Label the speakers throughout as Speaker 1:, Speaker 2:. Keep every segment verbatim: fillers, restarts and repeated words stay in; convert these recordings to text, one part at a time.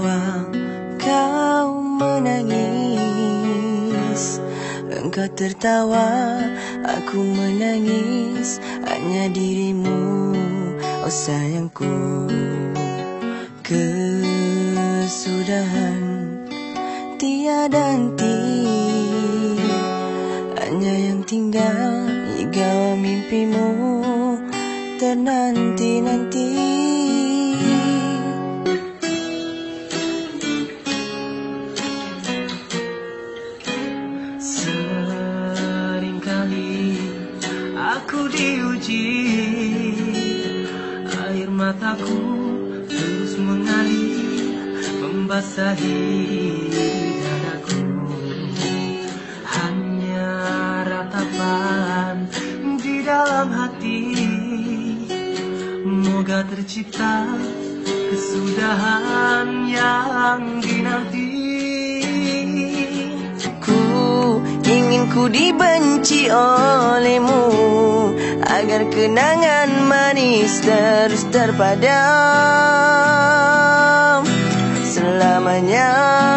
Speaker 1: tertawa, kau menangis. Engkau tertawa, aku menangis. Hanya dirimu, oh sayangku. Kesudahan tiada henti, hanya yang tinggal hingga mimpimu ternanti-nanti.
Speaker 2: Seringkali aku diuji, air mataku terus mengalir, membasahi dadaku. Hanya ratapan di dalam hati, moga tercipta kesudahan yang dinanti.
Speaker 1: Ku ingin ku dibenci olehmu, agar kenangan manis terus terpadam selamanya.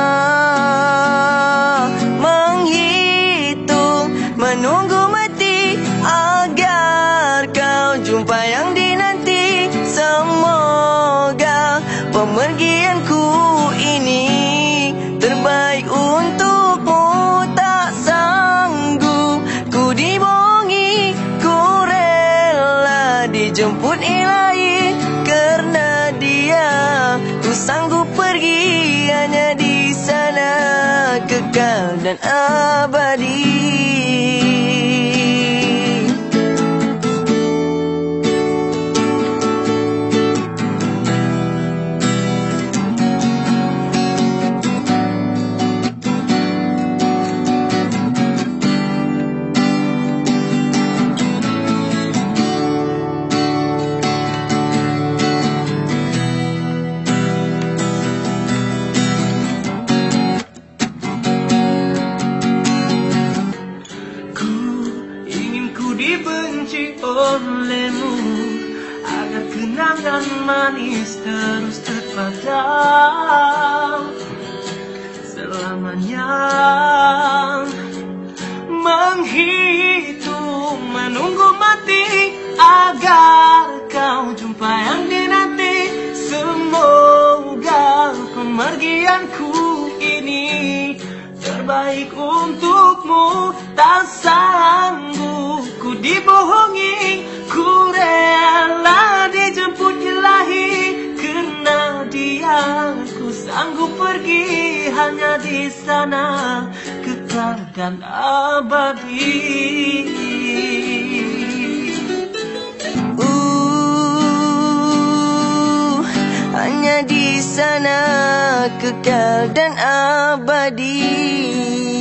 Speaker 1: Menghitung, menunggu mati, agar kau jumpa yang dinanti. Semoga pemergianku ini terbaik untukmu. Tak sanggup ku dibohongi, ku rela dijemput ilahi. Karena dia ku sanggup pergi, hanya di sana kekal dan abadi.
Speaker 2: Dibenci olehmu, agar kenangan manis terus terpadam selamanya. Menghitung, menunggu mati, agar kau jumpa yang dinanti. Semoga pemergianku ini terbaik untukmu. Tak sanggup ku dibohongi, ku rela dijemput ilahi. Karena dia ku sanggup pergi, hanya di sana kekal dan abadi.
Speaker 1: Uh, hanya di sana kekal dan abadi.